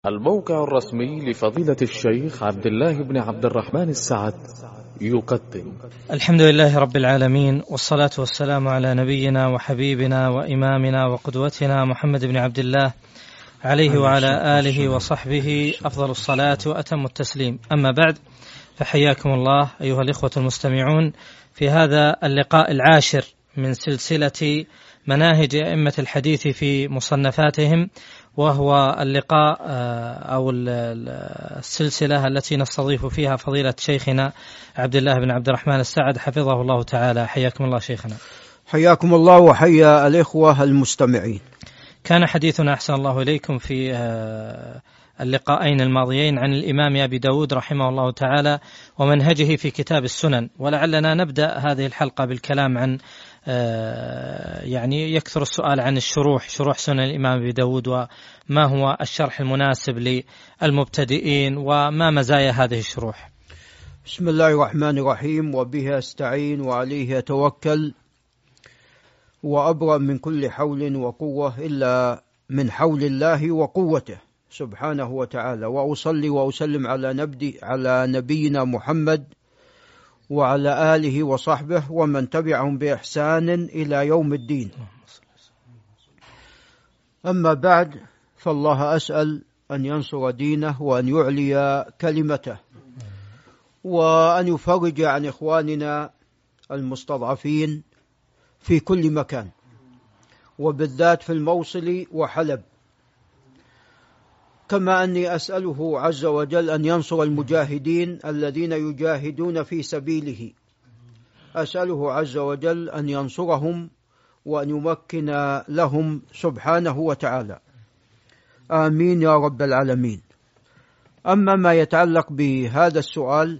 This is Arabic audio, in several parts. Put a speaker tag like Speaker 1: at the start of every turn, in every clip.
Speaker 1: الموقع الرسمي لفضيلة الشيخ عبد الله بن عبد الرحمن السعد يقدم.
Speaker 2: الحمد لله رب العالمين، والصلاة والسلام على نبينا وحبيبنا وإمامنا وقدوتنا محمد بن عبد الله عليه وعلى آله وصحبه أفضل الصلاة وأتم التسليم. أما بعد، فحياكم الله أيها الإخوة المستمعون في هذا اللقاء العاشر من سلسلة مناهج أئمة الحديث في مصنفاتهم، وهو اللقاء أو السلسلة التي نستضيف فيها فضيلة شيخنا عبد الله بن عبد الرحمن السعد حفظه الله تعالى. حياكم الله شيخنا.
Speaker 3: حياكم الله وحيا الإخوة المستمعين.
Speaker 2: كان حديثنا أحسن الله إليكم في اللقاءين الماضيين عن الإمام أبي داود رحمه الله تعالى ومنهجه في كتاب السنن، ولعلنا نبدأ هذه الحلقة بالكلام عن يعني يكثر السؤال عن شروح سنن الإمام أبي داود، وما هو الشرح المناسب للمبتدئين وما مزايا هذه الشروح.
Speaker 3: بسم الله الرحمن الرحيم، وبه أستعين وعليه أتوكل، وأبرأ من كل حول وقوة إلا من حول الله وقوته سبحانه وتعالى، وأصلي وأسلم على نبينا محمد وعلى آله وصحبه ومن تبعهم بإحسان إلى يوم الدين. أما بعد، فالله أسأل أن ينصر دينه وأن يعلي كلمته، وأن يفرج عن إخواننا المستضعفين في كل مكان، وبالذات في الموصل وحلب، كما أني أسأله عز وجل أن ينصر المجاهدين الذين يجاهدون في سبيله. أسأله عز وجل أن ينصرهم وأن يمكن لهم سبحانه وتعالى، آمين يا رب العالمين. أما ما يتعلق بهذا السؤال،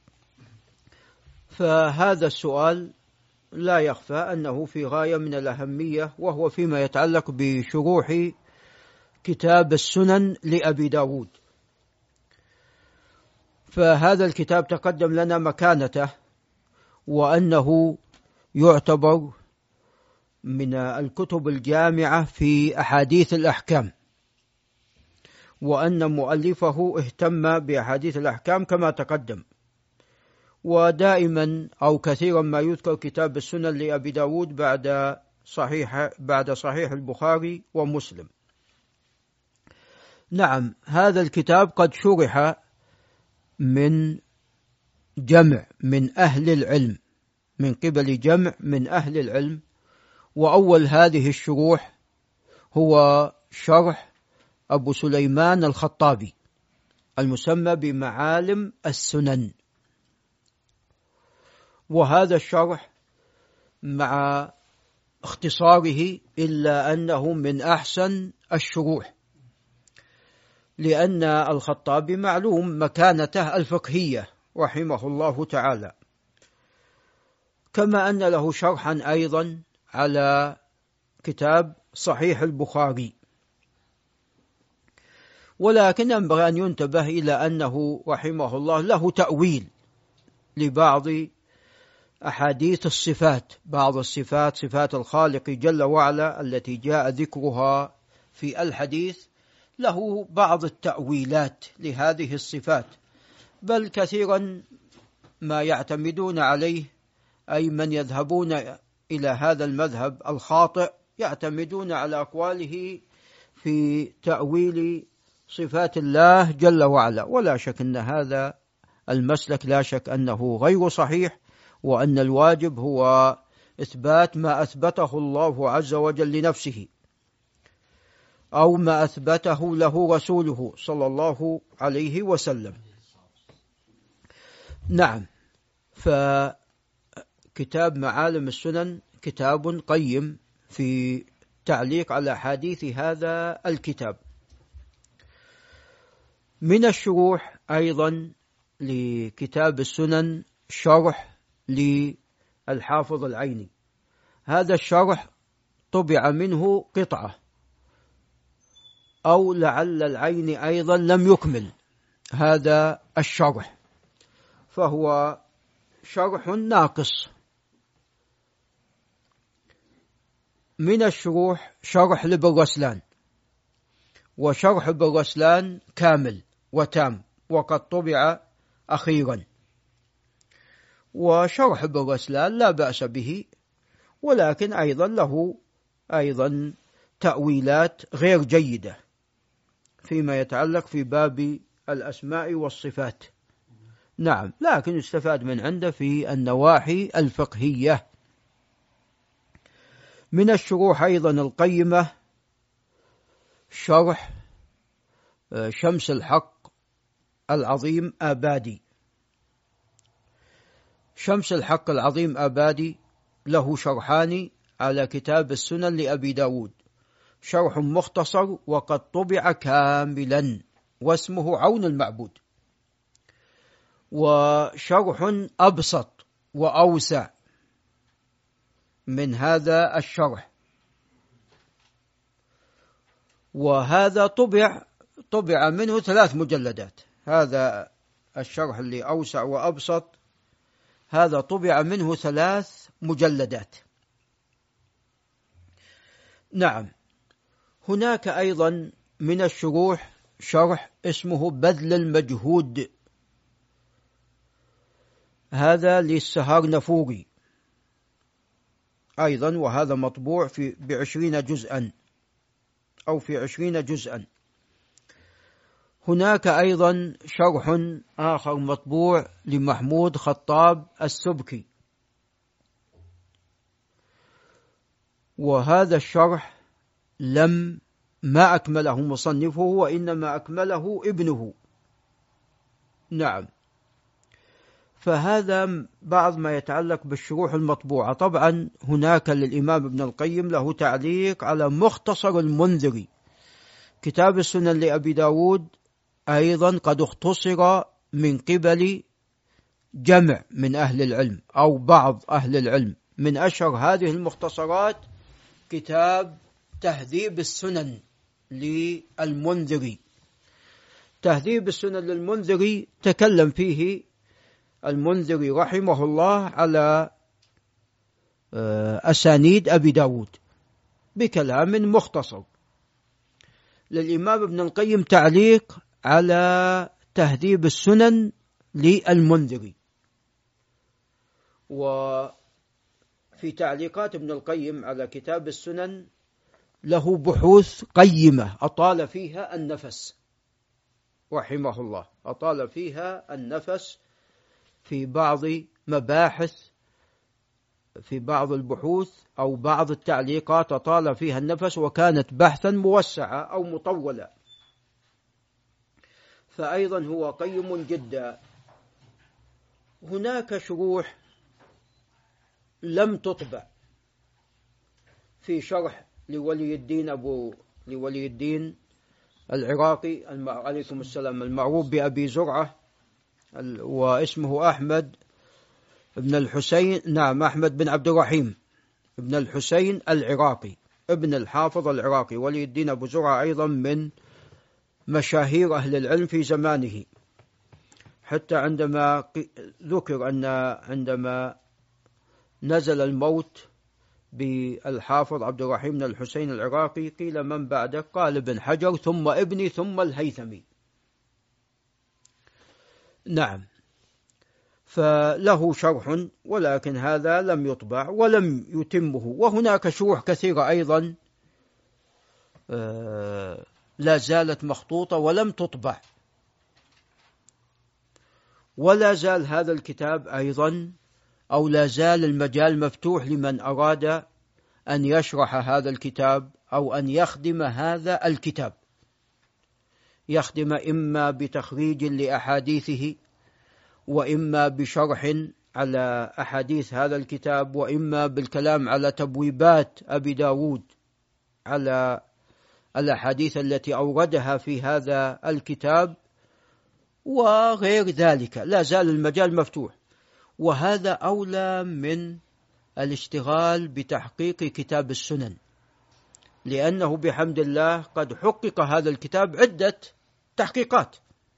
Speaker 3: فهذا السؤال لا يخفى أنه في غاية من الأهمية، وهو فيما يتعلق بشروح كتاب السنن لأبي داود. فهذا الكتاب تقدم لنا مكانته، وأنه يعتبر من الكتب الجامعة في أحاديث الأحكام، وأن مؤلفه اهتم بأحاديث الأحكام كما تقدم. ودائما أو كثيرا ما يذكر كتاب السنن لأبي داود بعد صحيح البخاري ومسلم. نعم، هذا الكتاب قد شرح من جمع من أهل العلم، من قبل جمع من أهل العلم، وأول هذه الشروح هو شرح أبو سليمان الخطابي المسمى بمعالم السنن. وهذا الشرح مع اختصاره إلا أنه من أحسن الشروح، لأن الخطابي معلوم مكانته الفقهية رحمه الله تعالى، كما أن له شرحا أيضا على كتاب صحيح البخاري. ولكن ينبغي أن ينتبه إلى أنه رحمه الله له تأويل لبعض أحاديث الصفات، بعض الصفات، صفات الخالق جل وعلا التي جاء ذكرها في الحديث، له بعض التأويلات لهذه الصفات، بل كثيرا ما يعتمدون عليه، أي من يذهبون إلى هذا المذهب الخاطئ يعتمدون على أقواله في تأويل صفات الله جل وعلا. ولا شك أن هذا المسلك لا شك أنه غير صحيح، وأن الواجب هو إثبات ما أثبته الله عز وجل لنفسه، أو ما أثبته له رسوله صلى الله عليه وسلم. نعم، فكتاب معالم السنن كتاب قيم في تعليق على حديث هذا الكتاب. من الشروح أيضا لكتاب السنن شرح للحافظ العيني. هذا الشرح طبع منه قطعة، أو لعل العيني أيضا لم يكمل هذا الشرح، فهو شرح ناقص. من الشروح شرح لابن رسلان، وشرح ابن رسلان كامل وتام وقد طبع أخيرا. وشرح ابن رسلان لا بأس به، ولكن أيضا له تأويلات غير جيدة فيما يتعلق في باب الأسماء والصفات. نعم، لكن يستفاد من عنده في النواحي الفقهية. من الشروح أيضا القيمة شرح شمس الحق العظيم آبادي. شمس الحق العظيم آبادي له شرحان على كتاب السنن لأبي داود، شرح مختصر وقد طبع كاملا واسمه عون المعبود، وشرح أبسط وأوسع من هذا الشرح، وهذا طبع منه 3 مجلدات. هذا الشرح اللي أوسع وأبسط هذا طبع منه 3 مجلدات. نعم، هناك أيضا من الشروح شرح اسمه بذل المجهود، هذا للسهارنفوري أيضا، وهذا مطبوع ب20 جزءا أو في 20 جزءا. هناك أيضا شرح آخر مطبوع لمحمود خطاب السبكي، وهذا الشرح ما أكمله مصنفه وإنما أكمله ابنه. نعم، فهذا بعض ما يتعلق بالشروح المطبوعة. طبعا هناك للإمام ابن القيم له تعليق على مختصر المنذري، كتاب السنن لأبي داود أيضا قد اختصر من قبل جمع من أهل العلم أو بعض أهل العلم. من أشهر هذه المختصرات كتاب تهذيب السنن للمنذري. تهذيب السنن للمنذري تكلم فيه المنذري رحمه الله على أسانيد أبي داود بكلام مختصر. للإمام ابن القيم تعليق على تهذيب السنن للمنذري، وفي تعليقات ابن القيم على كتاب السنن له بحوث قيمة أطال فيها النفس رحمه الله، أطال فيها النفس في بعض مباحث، في بعض البحوث أو بعض التعليقات أطال فيها النفس وكانت بحثا موسعة أو مطولة، فأيضا هو قيم جدا. هناك شروح لم تطبع في شرح لولي الدين العراقي عليكم السلام، المعروف بأبي زرعة، واسمه أحمد بن الحسين، نعم أحمد بن عبد الرحيم بن الحسين العراقي ابن الحافظ العراقي. ولي الدين أبو زرعة أيضا من مشاهير أهل العلم في زمانه، حتى عندما ذكر أن عندما نزل الموت بالحافظ عبد الرحيم بن الحسين العراقي قيل من بعده؟ قال ابن حجر ثم ابني ثم الهيثمي. نعم، فله شرح ولكن هذا لم يطبع ولم يتمه. وهناك شروح كثيرة أيضا لا زالت مخطوطة ولم تطبع، ولا زال هذا الكتاب أيضا أو لا زال المجال مفتوح لمن أراد أن يشرح هذا الكتاب أو أن يخدم هذا الكتاب، يخدم إما بتخريج لأحاديثه، وإما بشرح على أحاديث هذا الكتاب، وإما بالكلام على تبويبات أبي داود على الأحاديث التي أوردها في هذا الكتاب وغير ذلك. لا زال المجال مفتوح، وهذا أولى من الاشتغال بتحقيق كتاب السنن، لأنه بحمد الله قد حقق هذا الكتاب عدة تحقيقات،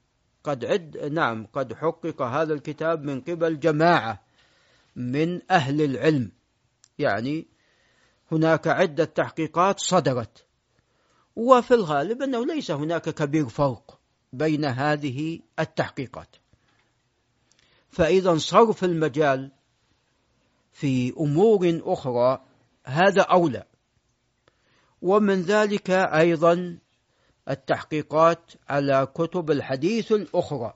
Speaker 3: قد حقق هذا الكتاب من قبل جماعة من أهل العلم، يعني هناك عدة تحقيقات صدرت، وفي الغالب أنه ليس هناك كبير فرق بين هذه التحقيقات. فإذا صرف المجال في أمور أخرى هذا أولى. ومن ذلك أيضا التحقيقات على كتب الحديث الأخرى.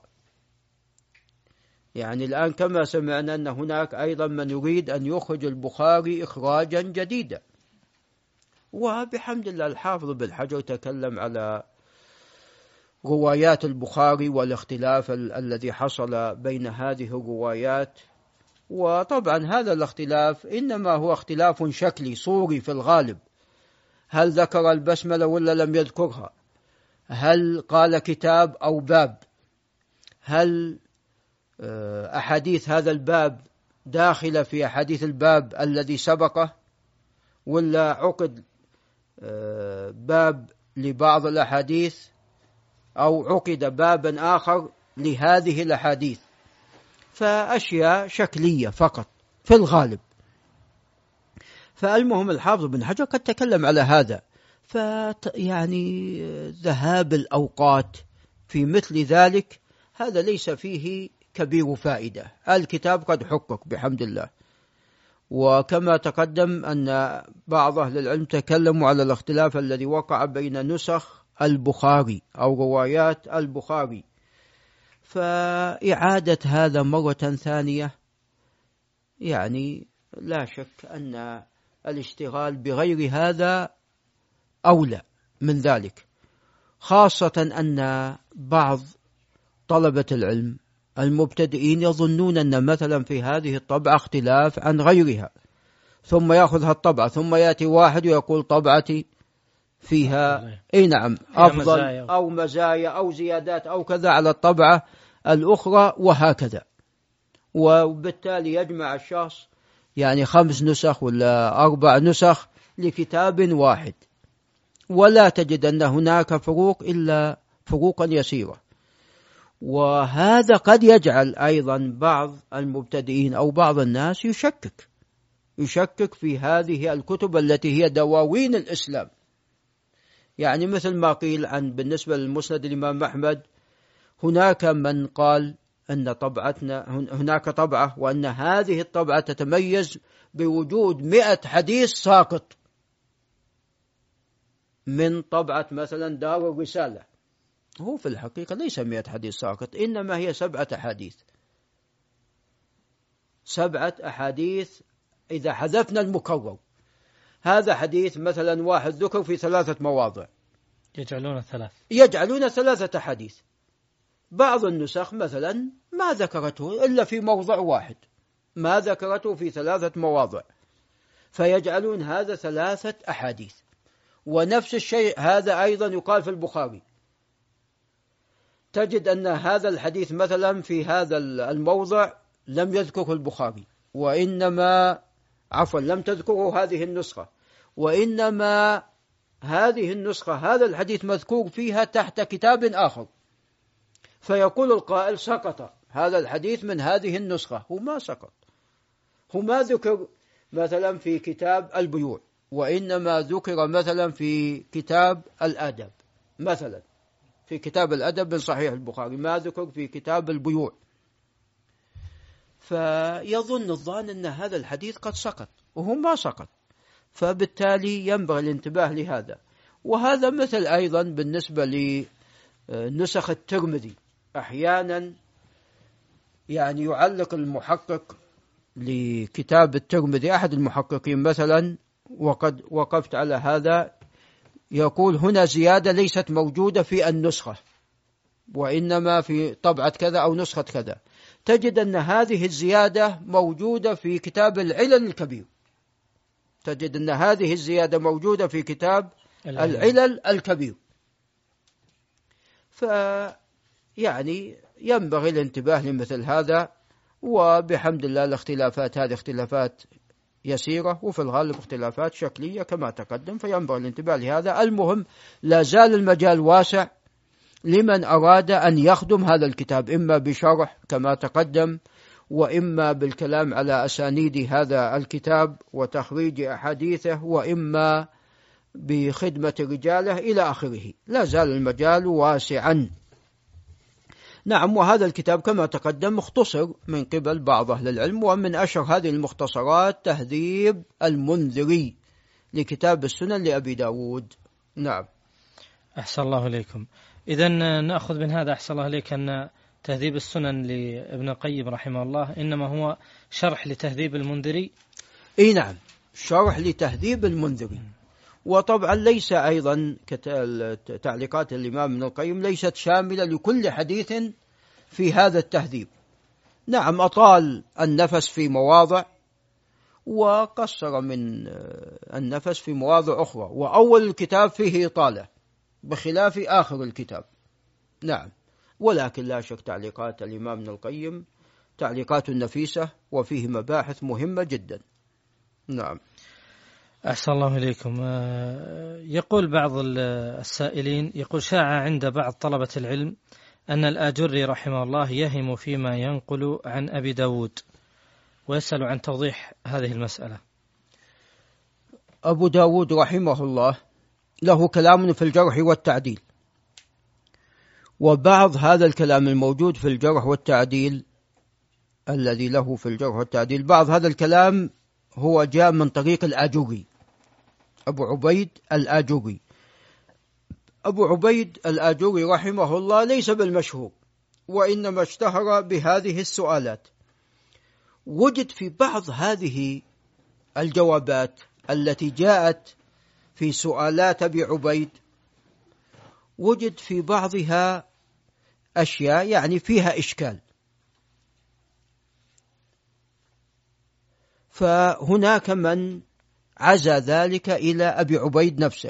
Speaker 3: يعني الآن كما سمعنا أن هناك أيضا من يريد أن يخرج البخاري إخراجا جديدا، وبحمد الله الحافظ بن حجر تكلم على روايات البخاري والاختلاف الذي حصل بين هذه الروايات. وطبعا هذا الاختلاف إنما هو اختلاف شكلي صوري في الغالب، هل ذكر البسملة ولا لم يذكرها، هل قال كتاب أو باب، هل أحاديث هذا الباب داخلة في أحاديث الباب الذي سبقه، ولا عقد باب لبعض الأحاديث أو عقد بابا آخر لهذه الأحاديث. فأشياء شكلية فقط في الغالب. فالمهم الحافظ بن حجر قد تكلم على هذا. يعني ذهاب الأوقات في مثل ذلك هذا ليس فيه كبير فائدة، الكتاب قد حقق بحمد الله. وكما تقدم أن بعض أهل العلم تكلموا على الاختلاف الذي وقع بين نسخ البخاري أو روايات البخاري، فإعادة هذا مرة ثانية يعني لا شك أن الاشتغال بغير هذا أولى من ذلك، خاصة أن بعض طلبة العلم المبتدئين يظنون أن مثلا في هذه الطبعة اختلاف عن غيرها، ثم يأخذها الطبعة ثم يأتي واحد ويقول طبعتي فيها نعم أفضل أو مزايا أو زيادات أو كذا على الطبعة الأخرى وهكذا. وبالتالي يجمع الشخص يعني 5 نسخ ولا 4 نسخ لكتاب واحد، ولا تجد أن هناك فروق إلا فروقا يسيرة. وهذا قد يجعل أيضا بعض المبتدئين أو بعض الناس يشكك في هذه الكتب التي هي دواوين الإسلام. يعني مثل ما قيل بالنسبة للمسند الإمام أحمد، هناك من قال أن هناك طبعة وأن هذه الطبعة تتميز بوجود 100 حديث ساقط من طبعة مثلا دار الرسالة. هو في الحقيقة ليس 100 حديث ساقط، إنما هي 7 أحاديث. 7 أحاديث إذا حذفنا المكرر. هذا حديث مثلا واحد ذكر في 3 مواضع، يجعلون 3 أحاديث. بعض النسخ مثلا ما ذكرته إلا في موضع واحد، ما ذكرته في 3 مواضع، فيجعلون هذا 3 أحاديث. ونفس الشيء هذا أيضا يقال في البخاري، تجد أن هذا الحديث مثلا في هذا الموضع لم يذكره البخاري، وإنما لم تذكره هذه النسخة، وإنما هذه النسخة هذا الحديث مذكور فيها تحت كتاب آخر، فيقول القائل سقط هذا الحديث من هذه النسخة. هو ما سقط، هو ما ذكر مثلا في كتاب البيوع، وإنما ذكر مثلا في كتاب الأدب، مثلا في كتاب الأدب من صحيح البخاري، ما ذكر في كتاب البيوع. فيظن الظان أن هذا الحديث قد سقط وهو ما سقط، فبالتالي ينبغي الانتباه لهذا. وهذا مثل أيضا بالنسبة لنسخ الترمذي، أحيانا يعني يعلق المحقق لكتاب الترمذي، أحد المحققين مثلا، وقد وقفت على هذا، يقول هنا زيادة ليست موجودة في النسخة، وإنما في طبعة كذا أو نسخة كذا. تجد أن هذه الزيادة موجودة في كتاب العلل الكبير، تجد أن هذه الزيادة موجودة في كتاب العلل الكبير. فيعني ينبغي الانتباه لمثل هذا. وبحمد الله الاختلافات هذه اختلافات يسيرة، وفي الغالب اختلافات شكلية كما تقدم، فينبغي الانتباه لهذا. المهم لا زال المجال واسع لمن أراد أن يخدم هذا الكتاب، إما بشرح كما تقدم، وإما بالكلام على أسانيد هذا الكتاب وتخريج أحاديثه، وإما بخدمة رجاله إلى آخره. لا زال المجال واسعا. نعم، وهذا الكتاب كما تقدم مختصر من قبل بعض أهل العلم، ومن أشهر هذه المختصرات تهذيب المنذري لكتاب السنن لأبي داود. نعم.
Speaker 2: أحسن الله إليكم. إذن نأخذ من هذا أحسن الله إليك أن تهذيب السنن لابن القيم رحمه الله إنما هو شرح لتهذيب المنذري.
Speaker 3: إيه نعم، شرح لتهذيب المنذري. وطبعا ليس أيضا تعليقات الإمام ابن القيم ليست شاملة لكل حديث في هذا التهذيب. نعم، أطال النفس في مواضع وقصر من النفس في مواضع أخرى، وأول الكتاب فيه إطالة بخلاف آخر الكتاب. نعم، ولكن لا شك تعليقات الإمام ابن القيم تعليقات نفيسة وفيه مباحث مهمة جدا. نعم.
Speaker 2: أحسن الله إليكم. يقول بعض السائلين، يقول شاع عند بعض طلبة العلم أن الآجري رحمه الله يهم فيما ينقل عن أبي داود، ويسأل عن توضيح هذه المسألة.
Speaker 3: أبو داود رحمه الله له كلام في الجرح والتعديل، وبعض هذا الكلام الموجود في الجرح والتعديل الذي له في الجرح والتعديل، بعض هذا الكلام هو جاء من طريق الآجري، أبو عبيد الآجري. أبو عبيد الآجري رحمه الله ليس بالمشهور، وإنما اشتهر بهذه السؤالات. وجد في بعض هذه الجوابات التي جاءت في سؤالات أبي عبيد، وجد في بعضها أشياء يعني فيها إشكال، فهناك من عزى ذلك إلى أبي عبيد نفسه،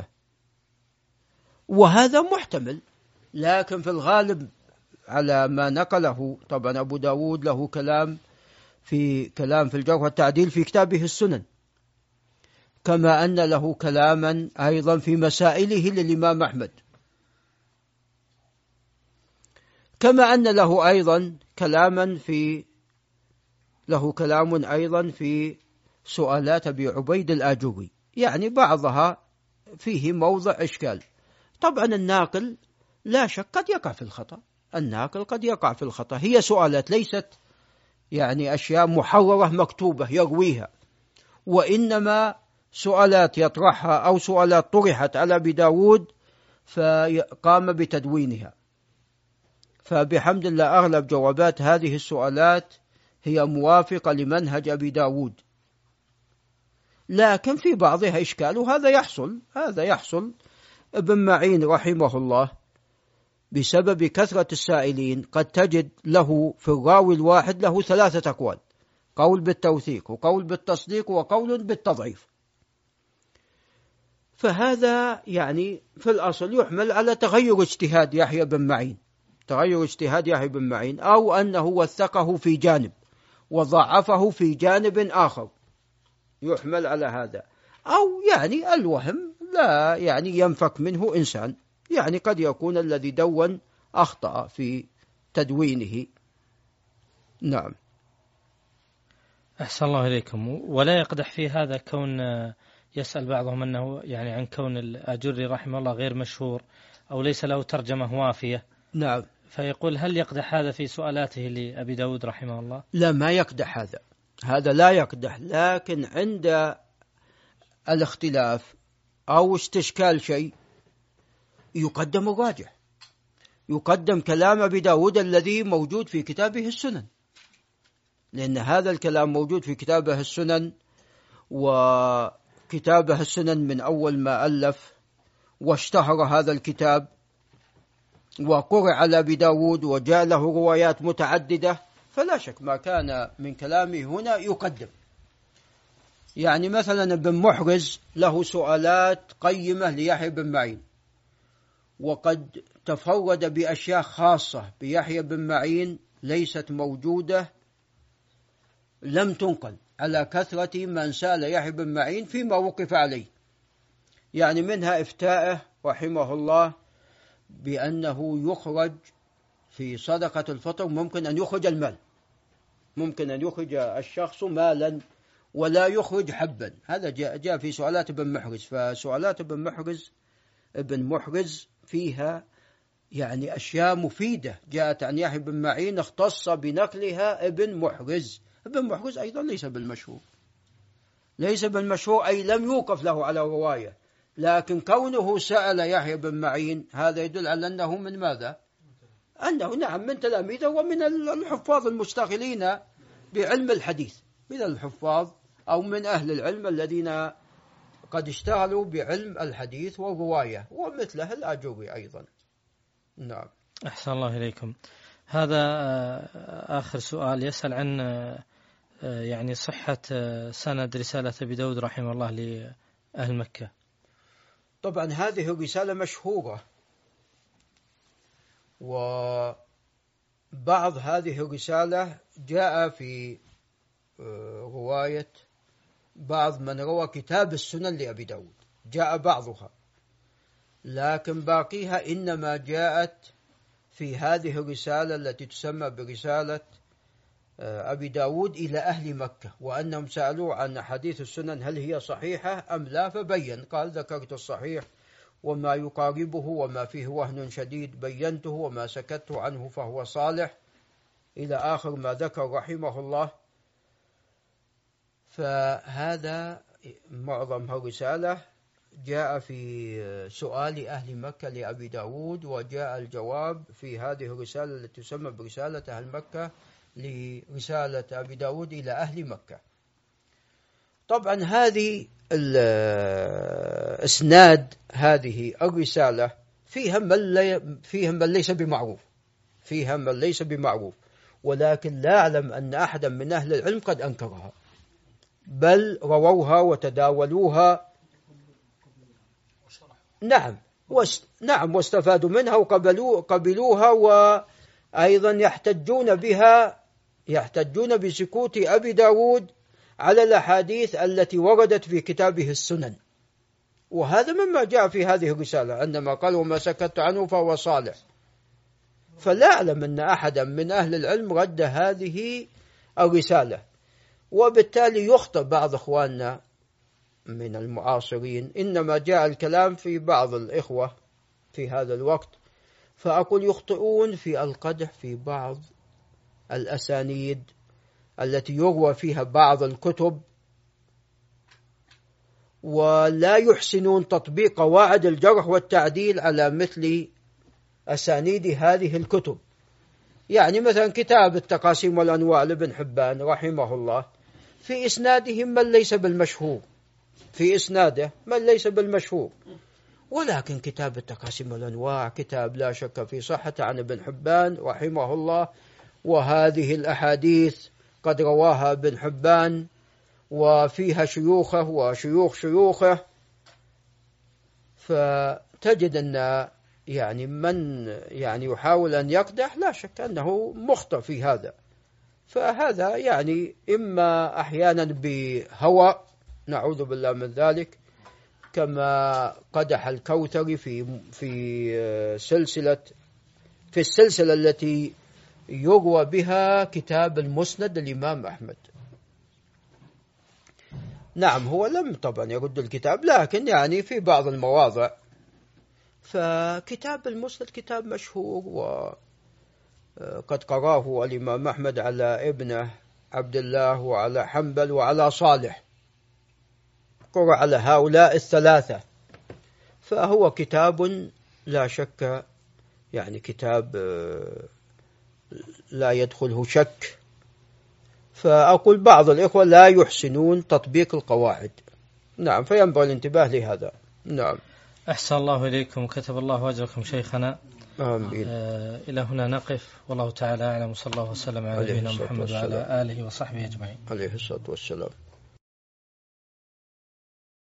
Speaker 3: وهذا محتمل، لكن في الغالب على ما نقله. طبعا أبو داود له كلام في الجرح والتعديل في كتابه السنن، كما أن له كلاما أيضا في مسائله للإمام أحمد، كما أن له كلام أيضا في سؤالات أبي عبيد الآجري، يعني بعضها فيه موضع إشكال. طبعا الناقل لا شك قد يقع في الخطأ، الناقل قد يقع في الخطأ. هي سؤالات ليست يعني أشياء محررة مكتوبة يرويها، وإنما سؤالات يطرحها أو سؤالات طرحت على أبي داود فقام بتدوينها. فبحمد الله أغلب جوابات هذه السؤالات هي موافقة لمنهج أبي داود، لكن في بعضها إشكال، وهذا يحصل. ابن معين رحمه الله بسبب كثرة السائلين قد تجد له في الراوي الواحد له 3 أقوال: قول بالتوثيق، وقول بالتصديق، وقول بالتضعيف. فهذا يعني في الأصل يحمل على تغير اجتهاد يحيى بن معين، أو أنه وثقه في جانب وضعفه في جانب آخر، يحمل على هذا. أو يعني الوهم لا يعني ينفك منه إنسان، يعني قد يكون الذي دون أخطأ في تدوينه. نعم.
Speaker 2: أحسن الله إليكم. ولا يقدح في هذا كون يسأل بعضهم أنه يعني عن كون الآجري رحمه الله غير مشهور أو ليس له ترجمة وافية.
Speaker 3: نعم.
Speaker 2: فيقول هل يقدح هذا في سؤالاته لأبي داود رحمه الله؟
Speaker 3: لا، ما يقدح هذا لا يقدح، لكن عند الاختلاف أو استشكال شيء يقدم الراجح، يقدم كلام أبي داود الذي موجود في كتابه السنن، لأن هذا الكلام موجود في كتابه السنن، وكتابه السنن من أول ما ألف واشتهر هذا الكتاب وقرأ على أبي داود وجاء له روايات متعددة، فلا شك ما كان من كلامه هنا يقدم. يعني مثلا ابن محرز له سؤالات قيمة ليحيى بن معين، وقد تفرد بأشياء خاصة بيحيى بن معين ليست موجودة، لم تنقل على كثرة من سأل يحيى بن معين فيما وقف عليه. يعني منها إفتاءه رحمه الله بأنه يخرج في صدقة الفطر، ممكن أن يخرج المال، ممكن أن يخرج الشخص مالا ولا يخرج حبا. هذا جاء في سؤالات ابن محرز. فسؤالات ابن محرز فيها يعني أشياء مفيدة جاءت عن يحيى بن معين اختص بنقلها ابن محرز. ابن محرز أيضا ليس بالمشهور أي لم يوقف له على رواية، لكن كونه سأل يحيى بن معين هذا يدل على أنه من ماذا؟ أنه نعم من تلاميذه ومن الحفاظ المشتغلين بعلم الحديث، من الحفاظ أو من أهل العلم الذين قد اشتغلوا بعلم الحديث والرواية، ومثله الآجري أيضا. نعم.
Speaker 2: أحسن الله إليكم. هذا آخر سؤال يسأل عن يعني صحة سند رسالة أبي داود رحمه الله لأهل مكة.
Speaker 3: طبعا هذه الرسالة مشهورة، وبعض هذه الرسالة جاء في رواية بعض من روى كتاب السنن لأبي داود، جاء بعضها، لكن باقيها إنما جاءت في هذه الرسالة التي تسمى برسالة أبي داود إلى أهل مكة، وأنهم سألوا عن حديث السنن هل هي صحيحة أم لا، فبين قال ذكرت الصحيح وما يقاربه وما فيه وهن شديد بينته وما سكت عنه فهو صالح، إلى آخر ما ذكر رحمه الله. فهذا معظم الرسالة جاء في سؤال أهل مكة لأبي داود، وجاء الجواب في هذه الرسالة التي تسمى برسالة أهل مكة لرسالة أبي داود إلى أهل مكة. طبعا هذه الإسناد هذه الرسالة فيها من ليس بمعروف، ولكن لا أعلم أن أحدا من أهل العلم قد أنكرها، بل رووها وتداولوها. نعم واستفادوا منها وقبلوها، وأيضا يحتجون بسكوت أبي داود على الأحاديث التي وردت في كتابه السنن، وهذا مما جاء في هذه الرسالة عندما قال وما سكت عنه فهو صالح. فلا أعلم أن أحدا من أهل العلم رد هذه الرسالة، وبالتالي يخطئ بعض إخواننا من المعاصرين، إنما جاء الكلام في بعض الإخوة في هذا الوقت، فأقول يخطئون في القدح في بعض الأسانيد التي يروى فيها بعض الكتب، ولا يحسنون تطبيق قواعد الجرح والتعديل على مثل أسانيد هذه الكتب. يعني مثلا كتاب التقاسيم والأنواع لابن حبان رحمه الله في إسناده من ليس بالمشهور، ولكن كتاب التقاسيم والأنواع كتاب لا شك في صحة عن ابن حبان رحمه الله، وهذه الأحاديث قد رواها ابن حبان وفيها شيوخه وشيوخ شيوخه، فتجد أن يعني من يعني يحاول أن يقدح لا شك أنه مخطئ في هذا. فهذا يعني إما أحيانا بهوى نعوذ بالله من ذلك، كما قدح الكوثري في السلسلة التي يروى بها كتاب المسند الإمام أحمد. نعم هو لم طبعا يرد الكتاب، لكن يعني في بعض المواضع. فكتاب المسند كتاب مشهور، وقد قراه الإمام أحمد على ابنه عبد الله وعلى حنبل وعلى صالح، قرأ على هؤلاء الثلاثة، فهو كتاب لا شك يعني كتاب لا يدخله شك. فأقول بعض الإخوة لا يحسنون تطبيق القواعد. نعم فينبغي الانتباه لهذا. نعم.
Speaker 2: أحسن الله إليكم، كتب الله أجركم شيخنا.
Speaker 3: آمين.
Speaker 2: إلى هنا نقف، والله تعالى أعلم، وصلى الله وسلم على نبينا محمد وعلى آله وصحبه أجمعين.
Speaker 3: عليه الصلاة والسلام.